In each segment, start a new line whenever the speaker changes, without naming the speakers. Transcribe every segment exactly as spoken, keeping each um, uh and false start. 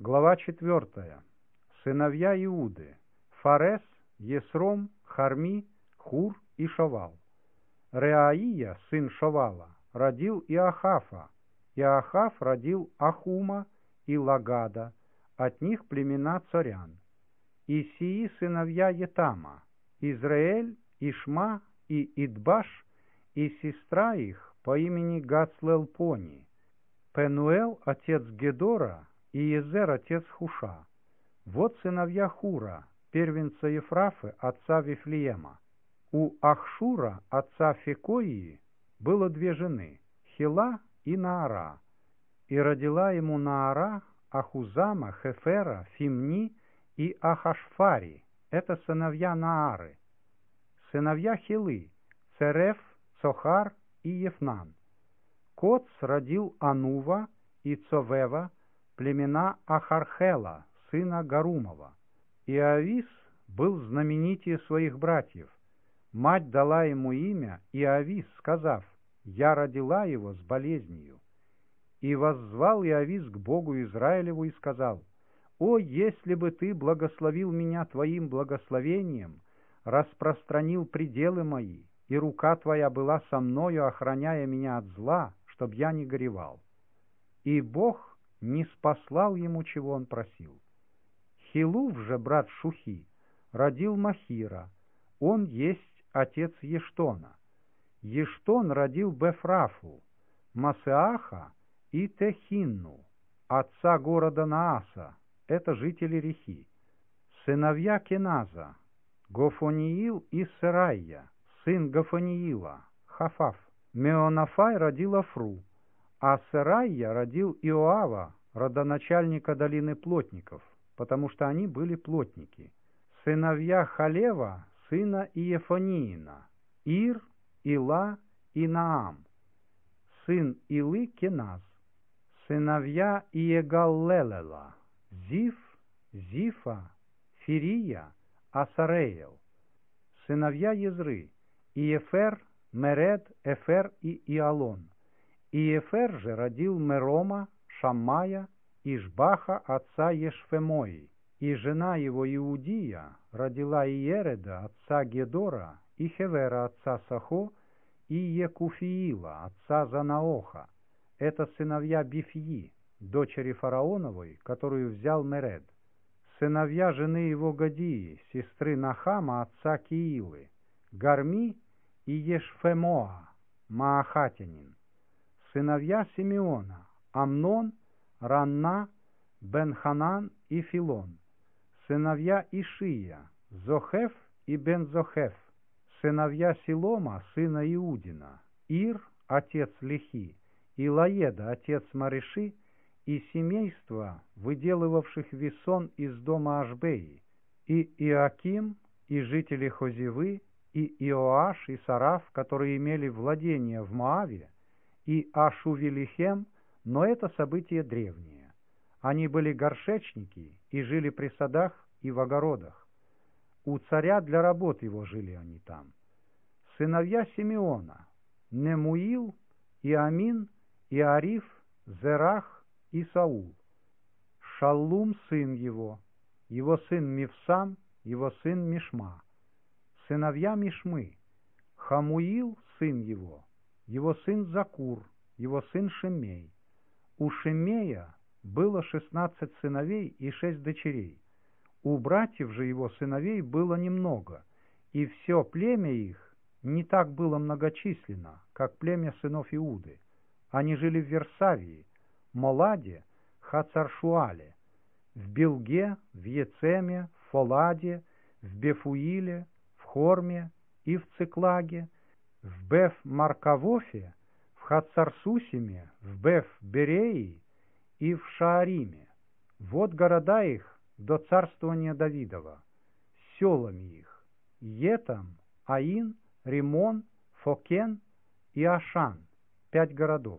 Глава четвертая. Сыновья Иуды: Фарес, Есром, Харми, Хур и Шовал. Реаия, сын Шовала, родил Иохафа. Иохаф родил Ахума и Лагада, от них племена царян. И сии сыновья Етама: Израэль, Ишма и Идбаш, и сестра их по имени Гацлелпони. Пенуэл отец Гедора, и Езер отец Хуша. Вот сыновья Хура, первенца Ефрафы, отца Вифлеема. У Ахшура, отца Фекоии, было две жены, Хила и Наара. И родила ему Наара Ахузама, Хефера, Фимни и Ахашфари. Это сыновья Наары. Сыновья Хилы: Цереф, Цохар и Ефнан. Коц родил Анува и Цовева, племена Ахархела, сына Гарумова. И Авис был знаменитее своих братьев. Мать дала ему имя Иовис, сказав: «Я родила его с болезнью». И воззвал Иовис к Богу Израилеву и сказал: «О, если бы ты благословил меня твоим благословением, распространил пределы мои, и рука твоя была со мною, охраняя меня от зла, чтоб я не горевал». И Бог не спаслал ему, чего он просил. Хилув же, брат Шухи, родил Махира, он есть отец Ештона. Ештон родил Бефрафу, Масеаха и Техинну, отца города Нааса, это жители Рехи. Сыновья Кеназа: Гофониил и Серайя, сын Гофониила, Хафаф. Меонафай родил Афру, а Серайя родил Иоава, родоначальника долины плотников, потому что они были плотники. Сыновья Халева, сына Иефониина: Ир, Ила и Наам. Сын Илы Кеназ. Сыновья Иегаллелела: Зиф, Зифа, Фирия, Асареел. Сыновья Езры: Иефер, Меред, Эфер и Иалон. Иефер же родил Мерома, Шаммая, Ишбаха, отца Ешфемои. И жена его Иудия родила Иереда, отца Гедора, и Хевера, отца Сахо, и Екуфиила, отца Занаоха. Это сыновья Бифьи, дочери фараоновой, которую взял Меред. Сыновья жены его Годии, сестры Нахама, отца Киилы: Гарми и Ешфемоа, Маахатянин. Сыновья Симеона: Амнон, Ранна, Бен-Ханан и Филон. Сыновья Ишия: Зохеф и Бен-Зохеф. Сыновья Силома, сына Иудина: Ир, отец Лехи, и Лаеда, отец Мареши, и семейства, выделывавших весон из дома Ашбеи, и Иоаким, и жители Хозевы, и Иоаш, и Сараф, которые имели владение в Моаве, и Ашувелихем, но это событие древнее. Они были горшечники и жили при садах и в огородах. У царя для работ его жили они там. Сыновья Симеона: Немуил, Иамин, Иариф, Зерах и Саул. Шаллум сын его, его сын Мивсам, его сын Мишма. Сыновья Мишмы: Хамуил сын его, его сын Закур, его сын Шимей. У Шимея было шестнадцать сыновей и шесть дочерей. У братьев же его сыновей было немного, и все племя их не так было многочисленно, как племя сынов Иуды. Они жили в Версавии, Моладе, Хацаршуале, в Билге, в Ецеме, в Фоладе, в Бефуиле, в Хорме и в Циклаге, в Беф-Маркавофе, в Хацарсусиме, в Беф-Береи и в Шаариме. Вот города их до царствования Давидова, с селами их: Етам, Аин, Римон, Фокен и Ашан, пять городов.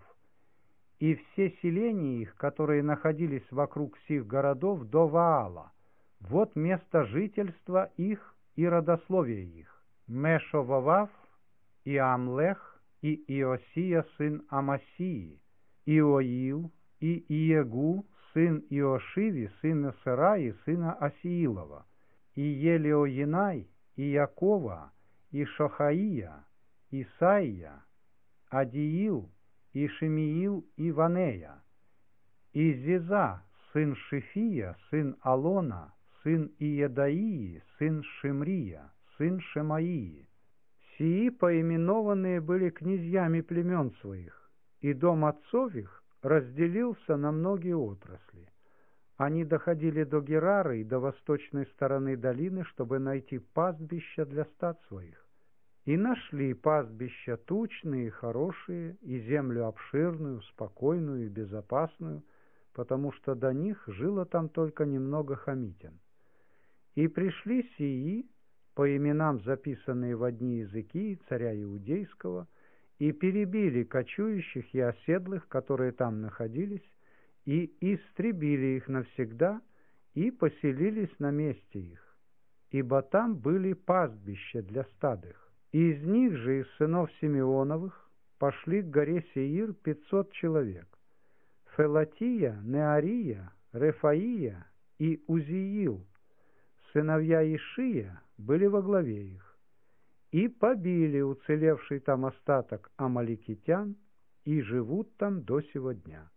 И все селения их, которые находились вокруг сих городов, до Ваала. Вот место жительства их и родословие их: Мешовавав, и Амлех, и Иосия сын Амасии, Иоил, и Иегу, сын Иошиви, сына Сараи, сына Асиилова, и Елеоенай, и Якова, и Шохаия, Исаия, Адиил, и Шемиил, и Ванея, и Зиза, сын Шифия, сын Алона, сын Иедаии, сын Шимрия, сын Шемаии. Сии поименованные были князьями племен своих, и дом отцов их разделился на многие отрасли. Они доходили до Герары и до восточной стороны долины, чтобы найти пастбища для стад своих. И нашли пастбища тучные и хорошие, и землю обширную, спокойную и безопасную, потому что до них жило там только немного хамитян. И пришли сии, по именам записанные в одни языки царя Иудейского, и перебили кочующих и оседлых, которые там находились, и истребили их навсегда, и поселились на месте их, ибо там были пастбища для стад их. Из них же, из сынов Симеоновых, пошли к горе Сеир пятьсот человек: Фелатия, Неария, Рефаия и Узиил, сыновья Ишия, были во главе их, и побили уцелевший там остаток амаликитян, и живут там до сего дня.